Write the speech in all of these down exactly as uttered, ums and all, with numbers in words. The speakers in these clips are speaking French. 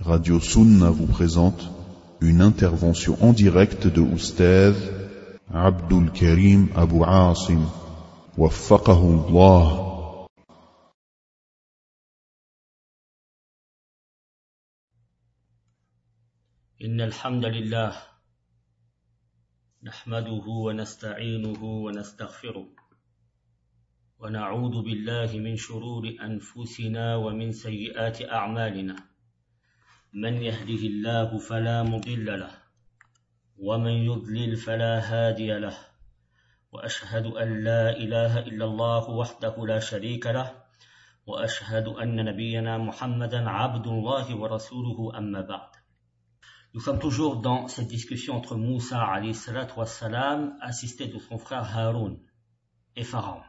Radio Sunna vous présente une intervention en direct de Oustaz Abdul Karim Abu Asim, waffaqahu Allah. إن الحمد لله نحمده ونستعينه ونستغفره ونعوذ بالله من شرور أنفسنا ومن سيئات أعمالنا من يهده الله فلا مضل له ومن يضلل فلا هادي له وأشهد أن لا إله إلا الله وحده لا شريك له وأشهد أن نبينا محمدا عبد الله ورسوله أما بعد. Nous sommes toujours dans cette discussion entre Moussa alayhi salatu wassalam, assisté de son frère Haroun et Pharaon.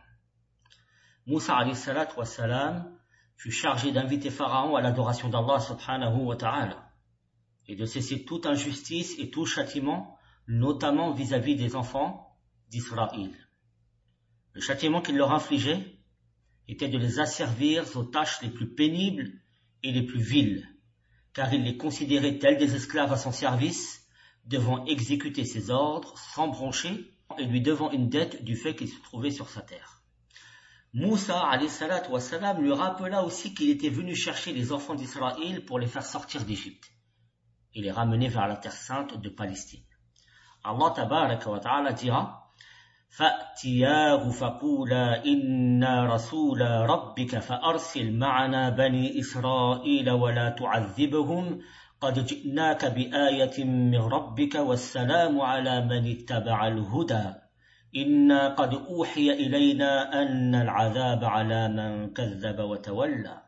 Moussa alayhi salatu wassalam fut chargé d'inviter Pharaon à l'adoration d'Allah subhanahu wa ta'ala et de cesser toute injustice et tout châtiment, notamment vis-à-vis des enfants d'Israël. Le châtiment qu'il leur infligeait était de les asservir aux tâches les plus pénibles et les plus viles, car il les considérait tels des esclaves à son service, devant exécuter ses ordres sans broncher et lui devant une dette du fait qu'il se trouvait sur sa terre. Moussa alayhi salatu wassalam lui rappela aussi qu'il était venu chercher les enfants d'Israël pour les faire sortir d'Égypte et les ramener vers la terre sainte de Palestine. Allah tabaraka wa ta'ala dira: فَأْتِيَاهُ فَقُولَا إِنَّا رَسُولَ رَبِّكَ فَأَرْسِلْ مَعَنَا بَنِي إِسْرَائِيلَ وَلَا تُعَذِّبْهُمْ قَدْ جِئْنَاكَ بِآيَةٍ مِّن رَّبِّكَ وَالسَّلَامُ عَلَى مَنِ اتَّبَعَ الْهُدَى إِنَّا قَدْ أُوحِيَ إِلَيْنَا أَنَّ الْعَذَابَ عَلَى مَنْ كَذَّبَ وَتَوَلَّى.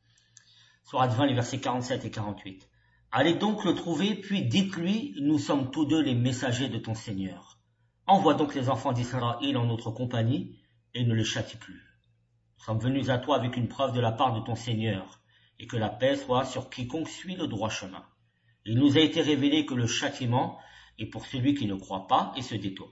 Sourate vingt, les versets quarante-sept et quarante-huit. Allez donc le trouver, puis dites-lui: nous sommes tous deux les messagers de ton Seigneur. Envoie donc les enfants d'Israël en notre compagnie et ne les châtie plus. Nous sommes venus à toi avec une preuve de la part de ton Seigneur, et que la paix soit sur quiconque suit le droit chemin. Il nous a été révélé que le châtiment est pour celui qui ne croit pas et se détourne.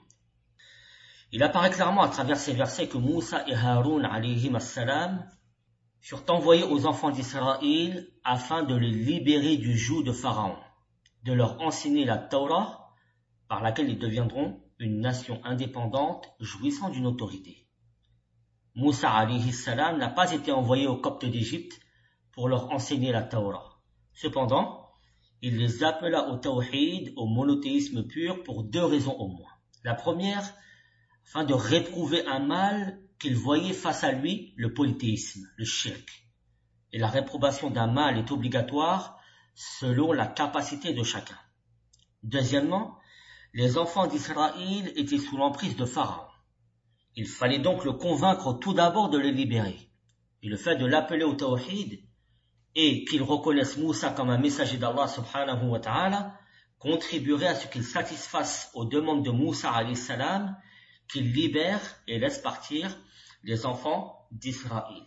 Il apparaît clairement à travers ces versets que Moussa et Haroun alayhim as-salam furent envoyés aux enfants d'Israël afin de les libérer du joug de Pharaon, de leur enseigner la Torah par laquelle ils deviendront une nation indépendante jouissant d'une autorité. Moussa alayhi salam n'a pas été envoyé aux Coptes d'Égypte pour leur enseigner la Torah. Cependant, il les appela au tawhid, au monothéisme pur, pour deux raisons au moins. La première, afin de réprouver un mal qu'il voyait face à lui, le polythéisme, le shirk. Et la réprobation d'un mal est obligatoire selon la capacité de chacun. Deuxièmement, les enfants d'Israël étaient sous l'emprise de Pharaon. Il fallait donc le convaincre tout d'abord de les libérer. Et le fait de l'appeler au tawhid et qu'il reconnaisse Moussa comme un messager d'Allah subhanahu wa ta'ala contribuerait à ce qu'il satisfasse aux demandes de Moussa alayhi salam, qu'il libère et laisse partir les enfants d'Israël.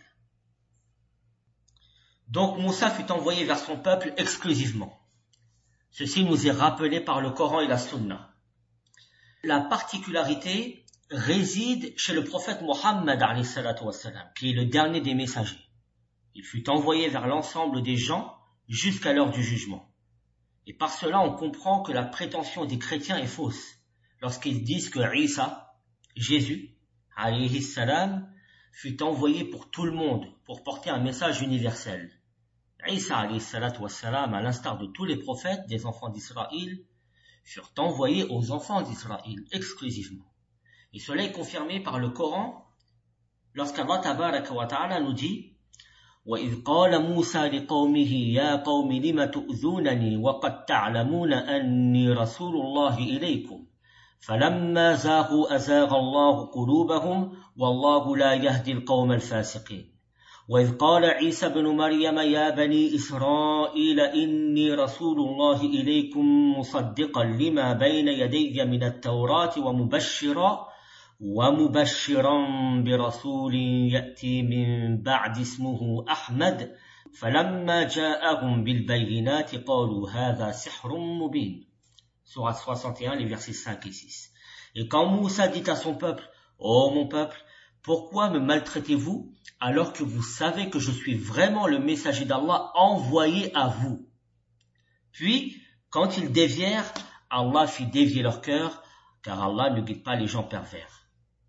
Donc Moussa fut envoyé vers son peuple exclusivement. Ceci nous est rappelé par le Coran et la Sunna. La particularité réside chez le prophète Mohammed alayhi salatu wassalam, qui est le dernier des messagers. Il fut envoyé vers l'ensemble des gens jusqu'à l'heure du jugement. Et par cela, on comprend que la prétention des chrétiens est fausse lorsqu'ils disent que Isa, Jésus, alayhi salam, fut envoyé pour tout le monde pour porter un message universel. Isa alayhi salatu wassalam, à l'instar de tous les prophètes des enfants d'Israël, furent envoyés aux enfants d'Israël exclusivement. Et cela est confirmé par le Coran lorsqu'Allah tabaraka wa ta'ala nous dit: وَإِذْ قَالَ مُوسَى لِقَوْمِهِ يَا قَوْمِ لِمَ تُؤْذُونَنِي وَقَدْ تَعْلَمُونَ أَنِّي رَسُولُ اللَّهِ إِلَيْكُمْ فَلَمَّا زَاغُوا أَزَاغَ اللَّهُ قُلُوبَهُمْ وَاللَّهُ لَا يَهْدِي الْقَوْمَ الْفَاسِقِينَ وَإِذْ قَالَ عِيسَى بْنُ مَرْيَمَ يَا بَنِي إِسْرَائِيلَ إِنِّي رَسُولُ اللَّهِ إِلَيْكُمْ مُصَدِّقًا لِمَا بَيْنَ يَدَيَّ مِنَ التَّوْرَاةِ وَمُبَشِّرًا وَمُبَشِّرًا بِرَسُولٍ يَأْتِي مِن بَعْدِ اسْمُهُ أَحْمَدَ فَلَمَّا جَاءَهُم بِالْبَيِّنَاتِ قَالُوا هَذَا سِحْرٌ مُبِينٌ. Sourate soixante et un, les versets cinq et six. Et quand Moussa dit à son peuple: Ô mon peuple, pourquoi me maltraitez-vous alors que vous savez que je suis vraiment le messager d'Allah envoyé à vous? Puis, quand ils dévièrent, Allah fit dévier leur cœur, car Allah ne guide pas les gens pervers.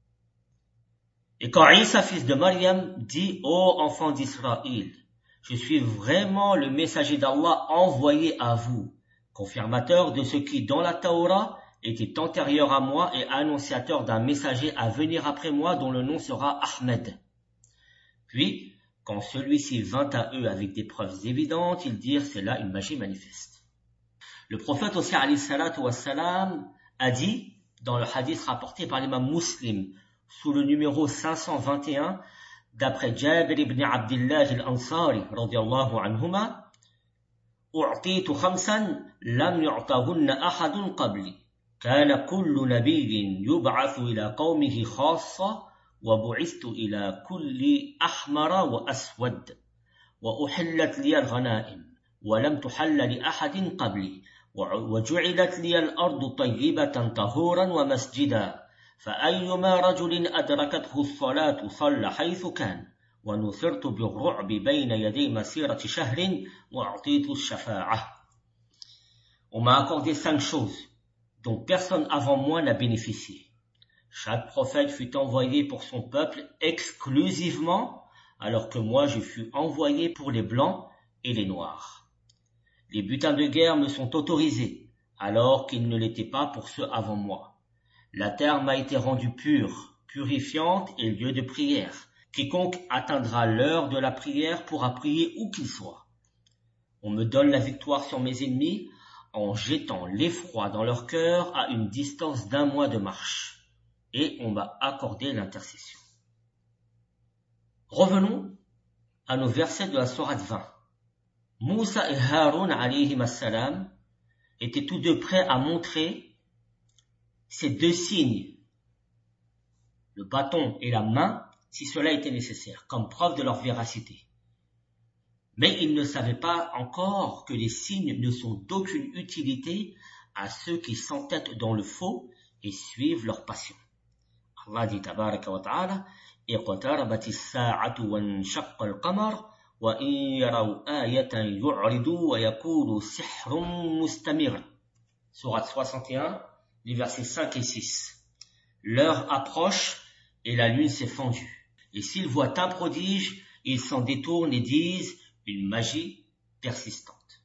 Et quand Isa, fils de Maryam, dit « Ô enfants d'Israël, je suis vraiment le messager d'Allah envoyé à vous, confirmateur de ce qui, dans la Taura, était antérieur à moi et annonciateur d'un messager à venir après moi dont le nom sera Ahmed. » Puis, quand celui-ci vint à eux avec des preuves évidentes, ils dirent « C'est là une magie manifeste. » Le prophète aussi, alayhi salatu wassalam, a dit, dans le hadith rapporté par l'imam Muslim, sous le numéro cinq cent vingt et un, d'après Jabir ibn Abdullah al-Ansari, radiyallahu anhuma, أعطيت خمسا لم يعطهن أحد قبلي كان كل نبي يبعث إلى قومه خاصة وبعثت إلى كل أحمر وأسود وأحلت لي الغنائم ولم تحل لأحد قبلي وجعلت لي الأرض طيبة طهورا ومسجدا فأيما رجل أدركته الصلاة صلى حيث كان ونثرت بالرعب بين يدي مسيرة شهر وأعطيت الشفاعة. On m'a accordé cinq choses dont personne avant moi n'a bénéficié. Chaque prophète fut envoyé pour son peuple exclusivement, alors que moi je fus envoyé pour les blancs et les noirs. Les butins de guerre me sont autorisés, alors qu'ils ne l'étaient pas pour ceux avant moi. La terre m'a été rendue pure, purifiante et lieu de prière. Quiconque atteindra l'heure de la prière pourra prier où qu'il soit. On me donne la victoire sur mes ennemis en jetant l'effroi dans leur cœur à une distance d'un mois de marche. Et on m'a accordé l'intercession. Revenons à nos versets de la sourate vingt. Moussa et Haroun alayhim as-salam étaient tous deux prêts à montrer ces deux signes, le bâton et la main, si cela était nécessaire, comme preuve de leur véracité. Mais ils ne savaient pas encore que les signes ne sont d'aucune utilité à ceux qui s'entêtent dans le faux et suivent leur passion. Allah dit tabaraka wa ta'ala, اقتربت الساعة وانشق القمر وإن يروا آية يعرضوا ويقولوا سحر مستمر. Sourate soixante et un, les versets cinq et six. L'heure approche et la lune s'est fendue. Et s'ils voient un prodige, ils s'en détournent et disent une magie persistante.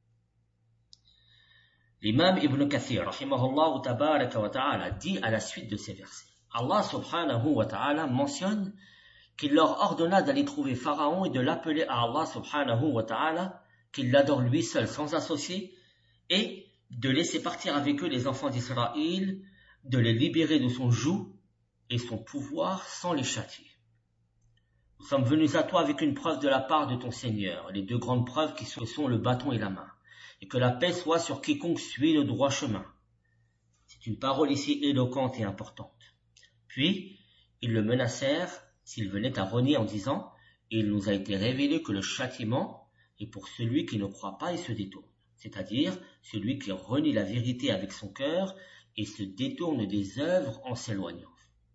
L'imam Ibn Kathir, rahimahullah tabaraka wa ta'ala, dit à la suite de ces versets, Allah subhanahu wa ta'ala mentionne qu'il leur ordonna d'aller trouver Pharaon et de l'appeler à Allah subhanahu wa ta'ala, qu'il l'adore lui seul sans associé, et de laisser partir avec eux les enfants d'Israël, de les libérer de son joug et son pouvoir sans les châtier. Nous sommes venus à toi avec une preuve de la part de ton Seigneur, les deux grandes preuves qui sont le bâton et la main, et que la paix soit sur quiconque suit le droit chemin. C'est une parole ici éloquente et importante. Puis, ils le menacèrent s'il venait à renier en disant « Il nous a été révélé que le châtiment est pour celui qui ne croit pas et se détourne, c'est-à-dire celui qui renie la vérité avec son cœur et se détourne des œuvres en s'éloignant. »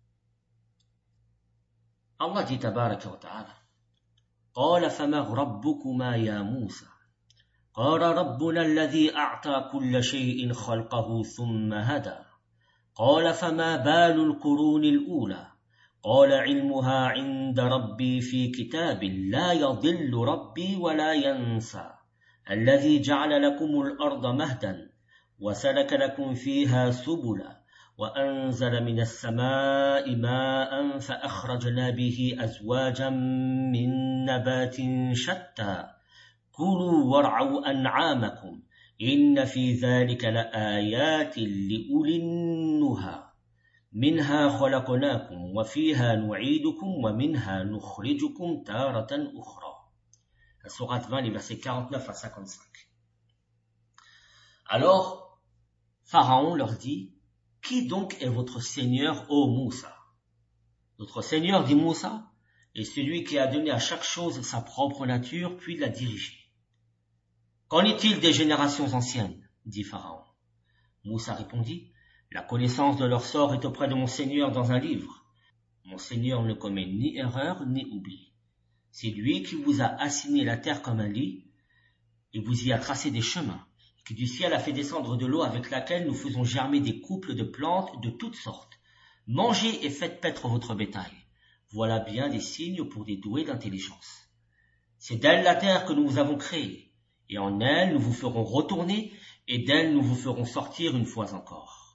Allah dit tabaraka wa ta'ala « قال فما ربكما يا موسى قال ربنا الذي أعطى كل شيء خلقه ثم هدى قال فما بال القرون الأولى قال علمها عند ربي في كتاب لا يضل ربي ولا ينسى الذي جعل لكم الأرض مهدا وسلك لكم فيها سبلا وأنزل من السماء ماء فأخرجنا به أزواجا من نبات شتى كلوا وارعوا أنعامكم إن في ذلك لآيات لأولي النهى منها خلقناكم وفيها نعيدكم ومنها نخرجكم تارة أخرى. La sourate vingt, les versets quarante-neuf à cinquante-cinq. Alors, Pharaon leur dit, « Qui donc est votre Seigneur, ô Moussa ?» Notre Seigneur, dit Moussa, est celui qui a donné à chaque chose sa propre nature, puis l'a dirigée. Qu'en est-il des générations anciennes ? Dit Pharaon. Moussa répondit, « La connaissance de leur sort est auprès de mon Seigneur dans un livre. Mon Seigneur ne commet ni erreur ni oubli. C'est lui qui vous a assigné la terre comme un lit, et vous y a tracé des chemins, qui du ciel a fait descendre de l'eau avec laquelle nous faisons germer des couples de plantes de toutes sortes. Mangez et faites paître votre bétail. Voilà bien des signes pour des doués d'intelligence. C'est d'elle la terre que nous vous avons créée, et en elle nous vous ferons retourner, et d'elle nous vous ferons sortir une fois encore.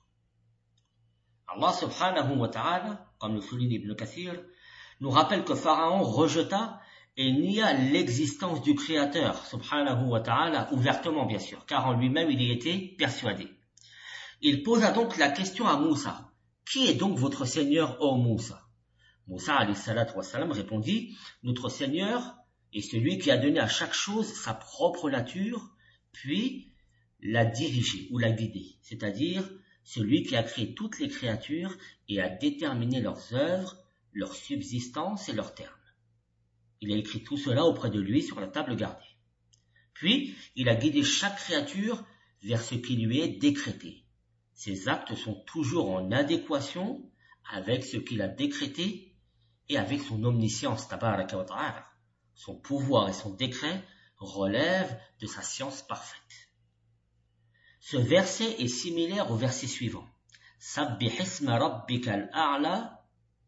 Allah subhanahu wa ta'ala, comme le souligne Ibn Kathir, nous rappelle que Pharaon rejeta et nia l'existence du Créateur, subhanahu wa ta'ala, ouvertement bien sûr, car en lui-même il y était persuadé. Il posa donc la question à Moussa. Qui est donc votre Seigneur, ô Moussa? Moussa alayhi salatu wa salam répondit, notre Seigneur est celui qui a donné à chaque chose sa propre nature, puis l'a dirigée ou l'a guidée, c'est-à-dire celui qui a créé toutes les créatures et a déterminé leurs œuvres, leur subsistance et leurs termes. Il a écrit tout cela auprès de lui sur la table gardée. Puis, il a guidé chaque créature vers ce qui lui est décrété. Ses actes sont toujours en adéquation avec ce qu'il a décrété et avec son omniscience, tabaraka wa ta'ala. Son pouvoir et son décret relèvent de sa science parfaite. Ce verset est similaire au verset suivant. Sabbih isma rabbikal a'la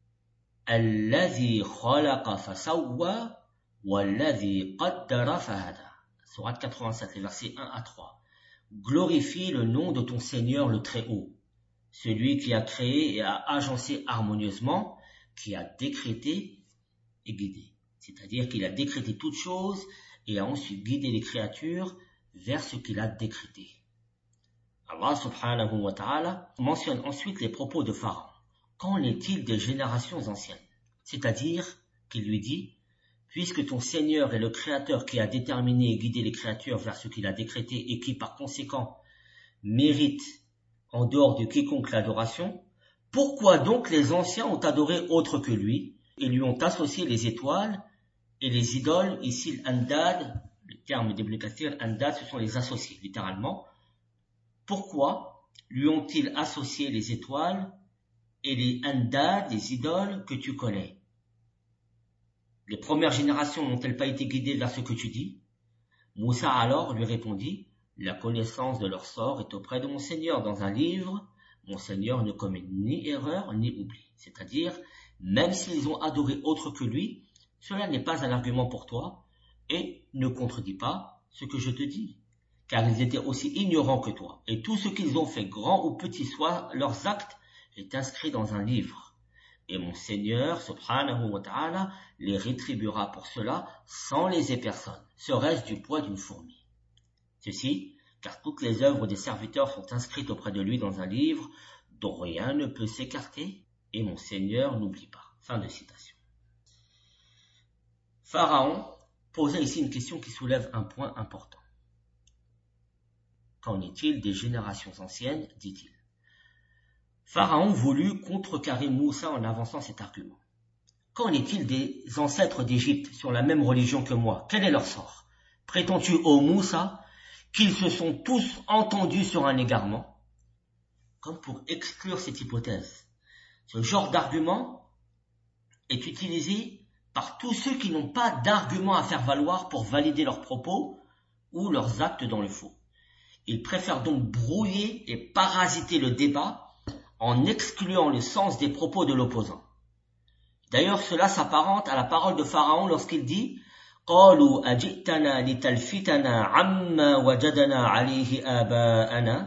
alladhi khalaqa fasawwa walladhi qaddara fahada. Sourate quatre-vingt-sept, les versets un à trois. Glorifie le nom de ton Seigneur le Très-Haut, celui qui a créé et a agencé harmonieusement, qui a décrété et guidé. C'est-à-dire qu'il a décrété toutes choses et a ensuite guidé les créatures vers ce qu'il a décrété. Allah subhanahu wa ta'ala mentionne ensuite les propos de Pharaon. Qu'en est-il des générations anciennes? C'est-à-dire qu'il lui dit, puisque ton Seigneur est le Créateur qui a déterminé et guidé les créatures vers ce qu'il a décrété et qui par conséquent mérite en dehors de quiconque l'adoration, pourquoi donc les anciens ont adoré autre que lui et lui ont associé les étoiles et les idoles? Ici l'andad, le terme d'Ibn Kathir, andad, ce sont les associés, littéralement. Pourquoi lui ont-ils associé les étoiles et les andad, les idoles que tu connais? Les premières générations n'ont-elles pas été guidées vers ce que tu dis? Moussa alors lui répondit, la connaissance de leur sort est auprès de mon Seigneur dans un livre, mon Seigneur ne commet ni erreur ni oubli. C'est-à-dire, même s'ils ont adoré autre que lui, cela n'est pas un argument pour toi et ne contredit pas ce que je te dis. Car ils étaient aussi ignorants que toi, et tout ce qu'ils ont fait, grand ou petit soit leurs actes, est inscrit dans un livre. Et mon Seigneur, subhanahu wa ta'ala, les rétribuera pour cela sans léser personne, serait-ce du poids d'une fourmi. Ceci, car toutes les œuvres des serviteurs sont inscrites auprès de lui dans un livre dont rien ne peut s'écarter, et mon Seigneur n'oublie pas. Fin de citation. Pharaon posait ici une question qui soulève un point important. Qu'en est-il des générations anciennes, dit-il. Pharaon voulut contrecarrer Moussa en avançant cet argument. Qu'en est-il des ancêtres d'Égypte sur la même religion que moi? Quel est leur sort? Prétends-tu, ô Moussa, qu'ils se sont tous entendus sur un égarement? Comme pour exclure cette hypothèse. Ce genre d'argument est utilisé par tous ceux qui n'ont pas d'argument à faire valoir pour valider leurs propos ou leurs actes dans le faux. Ils préfèrent donc brouiller et parasiter le débat en excluant le sens des propos de l'opposant. D'ailleurs, cela s'apparente à la parole de Pharaon lorsqu'il dit « قَالُوا أَجِئْتَنَا لِتَلْفِتَنَا عَمَّا وَجَدَنَا عَلَيْهِ آبَاءَنَا »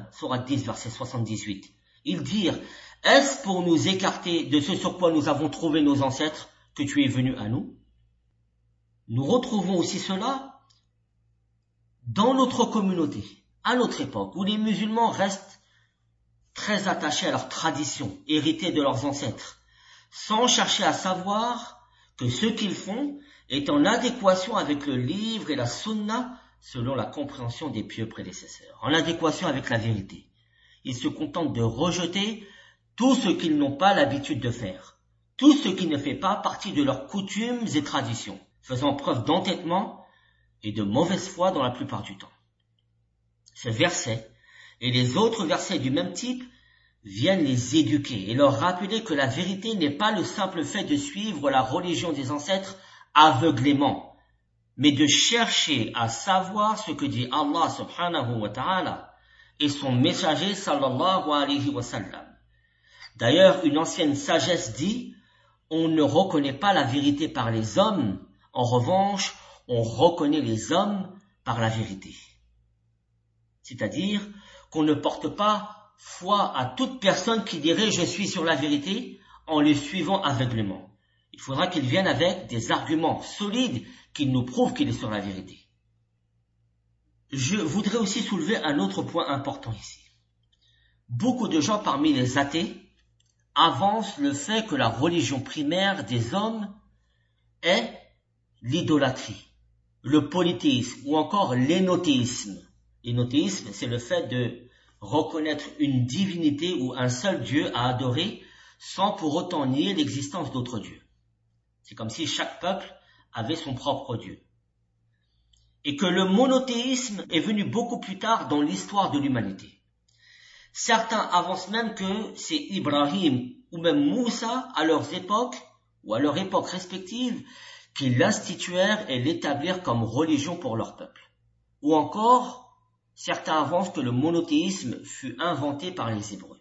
Sourate dix, verset soixante-dix-huit. Ils dirent « Est-ce pour nous écarter de ce sur quoi nous avons trouvé nos ancêtres que tu es venu à nous ?» Nous retrouvons aussi cela dans notre communauté, à notre époque, où les musulmans restent très attachés à leurs traditions, héritées de leurs ancêtres, sans chercher à savoir que ce qu'ils font est en adéquation avec le livre et la sunna selon la compréhension des pieux prédécesseurs, en adéquation avec la vérité. Ils se contentent de rejeter tout ce qu'ils n'ont pas l'habitude de faire, tout ce qui ne fait pas partie de leurs coutumes et traditions, faisant preuve d'entêtement et de mauvaise foi dans la plupart du temps. Ce verset et les autres versets du même type viennent les éduquer et leur rappeler que la vérité n'est pas le simple fait de suivre la religion des ancêtres aveuglément, mais de chercher à savoir ce que dit Allah subhanahu wa ta'ala et son messager sallallahu alayhi wa sallam. D'ailleurs, une ancienne sagesse dit, on ne reconnaît pas la vérité par les hommes, en revanche, on reconnaît les hommes par la vérité. C'est-à-dire qu'on ne porte pas foi à toute personne qui dirait je suis sur la vérité en les suivant aveuglément. Il faudra qu'il vienne avec des arguments solides qui nous prouvent qu'il est sur la vérité. Je voudrais aussi soulever un autre point important ici. Beaucoup de gens parmi les athées avancent le fait que la religion primaire des hommes est l'idolâtrie, le polythéisme ou encore l'énothéisme. L'énothéisme, c'est le fait de reconnaître une divinité ou un seul Dieu à adorer sans pour autant nier l'existence d'autres dieux. C'est comme si chaque peuple avait son propre Dieu. Et que le monothéisme est venu beaucoup plus tard dans l'histoire de l'humanité. Certains avancent même que c'est Ibrahim ou même Moussa à leurs époques ou à leur époque respective qui l'instituèrent et l'établirent comme religion pour leur peuple. Ou encore, certains avancent que le monothéisme fut inventé par les Hébreux.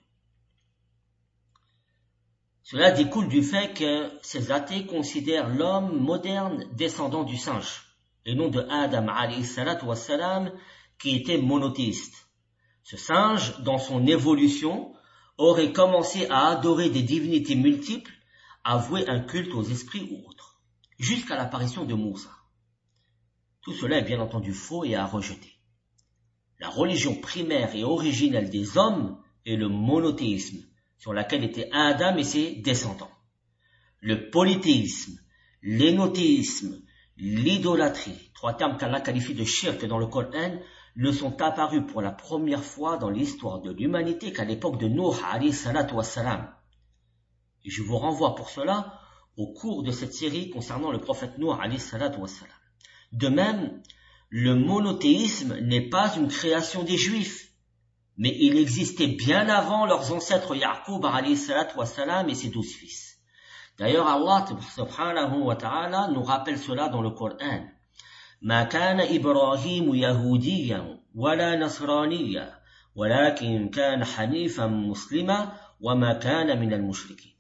Cela découle du fait que ces athées considèrent l'homme moderne descendant du singe, et non de Adam alayhi salatu wassalam qui était monothéiste. Ce singe, dans son évolution, aurait commencé à adorer des divinités multiples, à vouer un culte aux esprits ou autres, jusqu'à l'apparition de Moussa. Tout cela est bien entendu faux et à rejeter. La religion primaire et originelle des hommes est le monothéisme, sur laquelle étaient Adam et ses descendants. Le polythéisme, l'énothéisme, l'idolâtrie, trois termes qu'Allah qualifie de shirk dans le Coran, ne sont apparus pour la première fois dans l'histoire de l'humanité qu'à l'époque de Nuh alayhi salatu wassalam. Et je vous renvoie pour cela au cours de cette série concernant le prophète Nuh alayhi salatu wassalam. De même, le monothéisme n'est pas une création des Juifs, mais il existait bien avant leurs ancêtres Ya'qub alayhi salatu wassalam et ses douze fils. D'ailleurs, Allah subhanahu wa ta'ala nous rappelle cela dans le Coran. ما كان إبراهيم يهوديا ولا نصرانيا ولكن كان حنيفا مسلما وما كان من المشركين.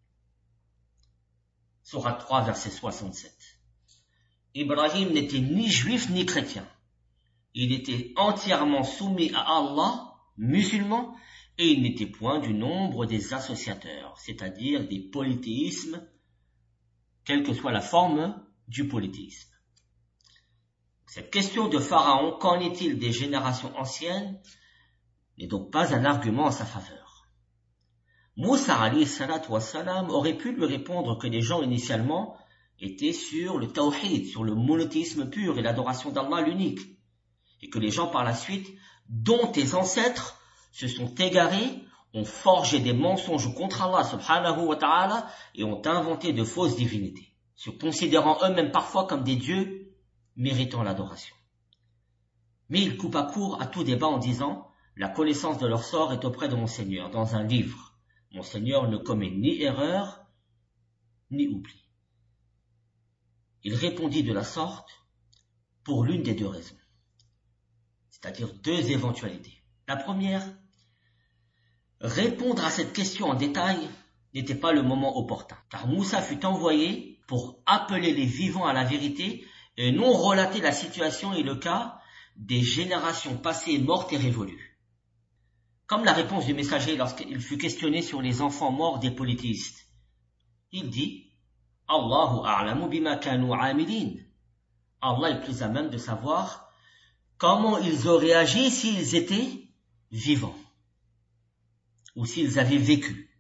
Sourate trois, verset soixante-sept. Ibrahim n'était ni juif ni chrétien. Il était entièrement soumis à Allah, musulman, et il n'était point du nombre des associateurs, c'est-à-dire des polythéismes, quelle que soit la forme du polythéisme. Cette question de Pharaon, qu'en est-il des générations anciennes, n'est donc pas un argument en sa faveur. Moussa alayhi salatu wassalam aurait pu lui répondre que les gens initialement étaient sur le tawhid, sur le monothéisme pur et l'adoration d'Allah l'unique, et que les gens par la suite, dont tes ancêtres, se sont égarés, ont forgé des mensonges contre Allah subhanahu wa ta'ala et ont inventé de fausses divinités, se considérant eux-mêmes parfois comme des dieux méritant l'adoration. Mais il coupa court à tout débat en disant « La connaissance de leur sort est auprès de mon Seigneur, dans un livre. Mon Seigneur ne commet ni erreur, ni oubli. » Il répondit de la sorte pour l'une des deux raisons, c'est-à-dire deux éventualités. La première, répondre à cette question en détail n'était pas le moment opportun, car Moussa fut envoyé pour appeler les vivants à la vérité et non relater la situation et le cas des générations passées, mortes et révolues. Comme la réponse du messager lorsqu'il fut questionné sur les enfants morts des polythéistes. Il dit « Allahu a'lamu bima kanu amilin » Allah est plus à même de savoir comment ils auraient agi s'ils étaient vivants ou s'ils avaient vécu.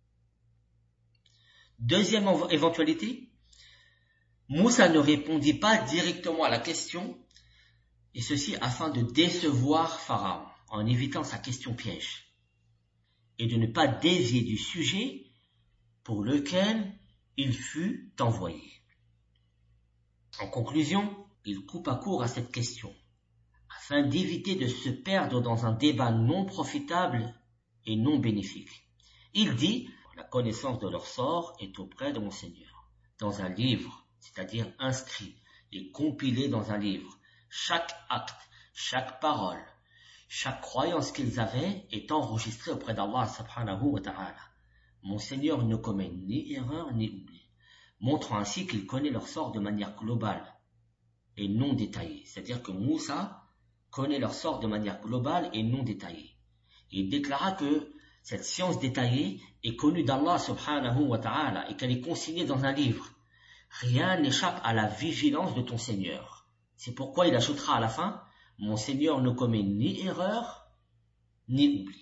Deuxième éventualité, Moussa ne répondit pas directement à la question, et ceci afin de décevoir Pharaon, en évitant sa question piège, et de ne pas dévier du sujet pour lequel il fut envoyé. En conclusion, il coupa court à cette question, afin d'éviter de se perdre dans un débat non profitable et non bénéfique. Il dit, la connaissance de leur sort est auprès de mon Seigneur, dans un livre, c'est-à-dire inscrit, est compilé dans un livre. Chaque acte, chaque parole, chaque croyance qu'ils avaient est enregistrée auprès d'Allah subhanahu wa ta'ala. Mon Seigneur ne commet ni erreur ni oubli, montrant ainsi qu'il connaît leur sort de manière globale et non détaillée. C'est-à-dire que Moussa connaît leur sort de manière globale et non détaillée. Il déclara que cette science détaillée est connue d'Allah subhanahu wa ta'ala et qu'elle est consignée dans un livre. Rien n'échappe à la vigilance de ton Seigneur. C'est pourquoi il ajoutera à la fin, mon Seigneur ne commet ni erreur, ni oubli.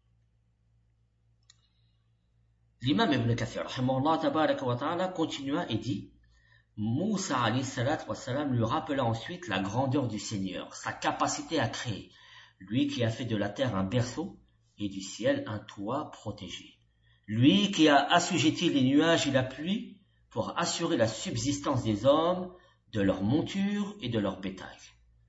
L'imam Ibn Kathir, rahimahullah tabaraka wa ta'ala, continua et dit, Moussa alayhi salat wa salam lui rappela ensuite la grandeur du Seigneur, sa capacité à créer, lui qui a fait de la terre un berceau et du ciel un toit protégé. Lui qui a assujetti les nuages et la pluie pour assurer la subsistance des hommes, de leur monture et de leur bétail.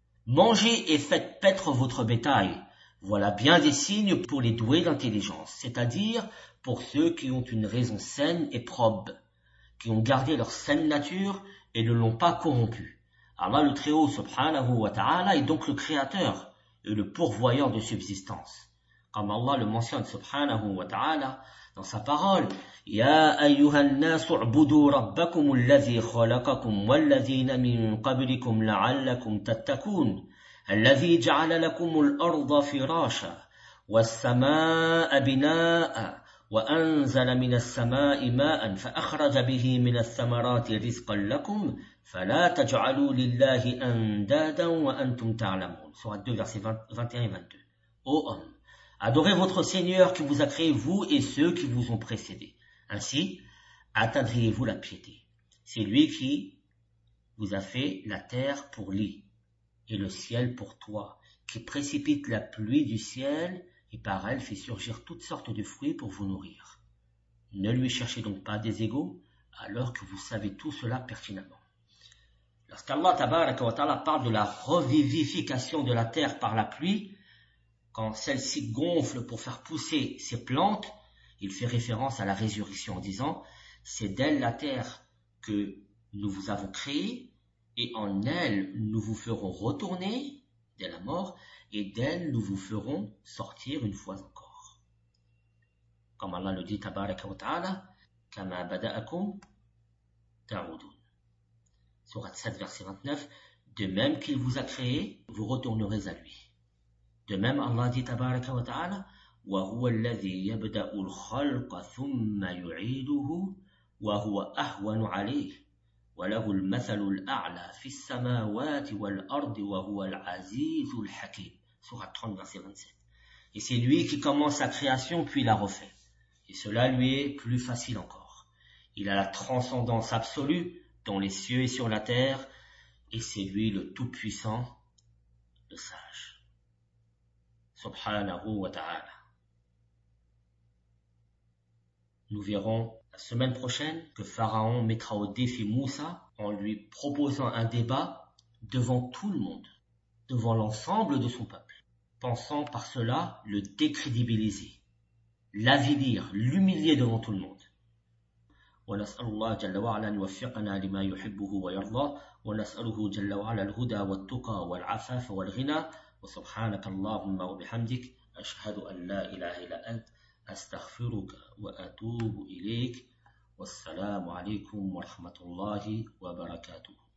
Mangez et faites paître votre bétail. Voilà bien des signes pour les doués d'intelligence, c'est-à-dire pour ceux qui ont une raison saine et probe, qui ont gardé leur saine nature et ne l'ont pas corrompue. Allah le Très-Haut subhanahu wa ta'ala est donc le créateur et le pourvoyeur de subsistance. Comme Allah le mentionne subhanahu wa ta'ala dans sa parole, Ya ayyuhan nasu u'budu rabbakum alladhi khalaqakum walladhina min qablikum la'allakum tattaqun alladhi ja'ala lakum al-arda firasha was-samaa'a binaa'a وأنزل من السماء ماء فأخرج به من الثمرات رزقا لكم فلا تجعلوا لله أندادا وأنتم تعلمون. Sourate deux, versets vingt et un et vingt-deux. Ô hommes, adorez votre Seigneur qui vous a créé, vous et ceux qui vous ont précédés. Ainsi, atteindriez-vous la piété. C'est lui qui vous a fait la terre pour lit et le ciel pour toit, qui précipite la pluie du ciel et par elle fait surgir toutes sortes de fruits pour vous nourrir. Ne lui cherchez donc pas des égaux, alors que vous savez tout cela pertinemment. Lorsqu'Allah tabaraka wa ta'ala parle de la revivification de la terre par la pluie, quand celle-ci gonfle pour faire pousser ses plantes, il fait référence à la résurrection en disant « C'est d'elle la terre que nous vous avons créée, et en elle nous vous ferons retourner dès la mort, et d'elle nous vous ferons sortir une fois encore. » Comme Allah le dit, tabaraka wa ta'ala, « Kama bada'akum ta'udun » Sourate sept, verset vingt-neuf, « De même qu'il vous a créé, vous retournerez à lui. » De même, Allah dit, tabaraka wa ta'ala, « Wa huwa alladhi yabda'u al-khalqa thumma yu'iduhu, wa huwa ahwanu alayh. وله المثل الأعلى في السماوات والأرض وهو العزيز الحكيم. Sourate trente, verset vingt-sept. Et c'est lui qui commence sa création puis la refait. Et cela lui est plus facile encore. Il a la transcendance absolue dans les cieux et sur la terre, et c'est lui le tout-puissant, le sage. Subhanahu wa ta'ala. Nous verrons la semaine prochaine que Pharaon mettra au défi Moussa en lui proposant un débat devant tout le monde, devant l'ensemble de son peuple, pensant par cela le décrédibiliser, l'avilir, l'humilier devant tout le monde. ونسأل الله جل وعلا أن يوفقنا لما يحبه ويرضاه ونسأله جل وعلا الهدى والتقى والعفاف والغنى وسبحانك اللهم وبحمدك أشهد أن لا إله إلا أنت أستغفرك وأتوب إليك والسلام عليكم ورحمة الله وبركاته.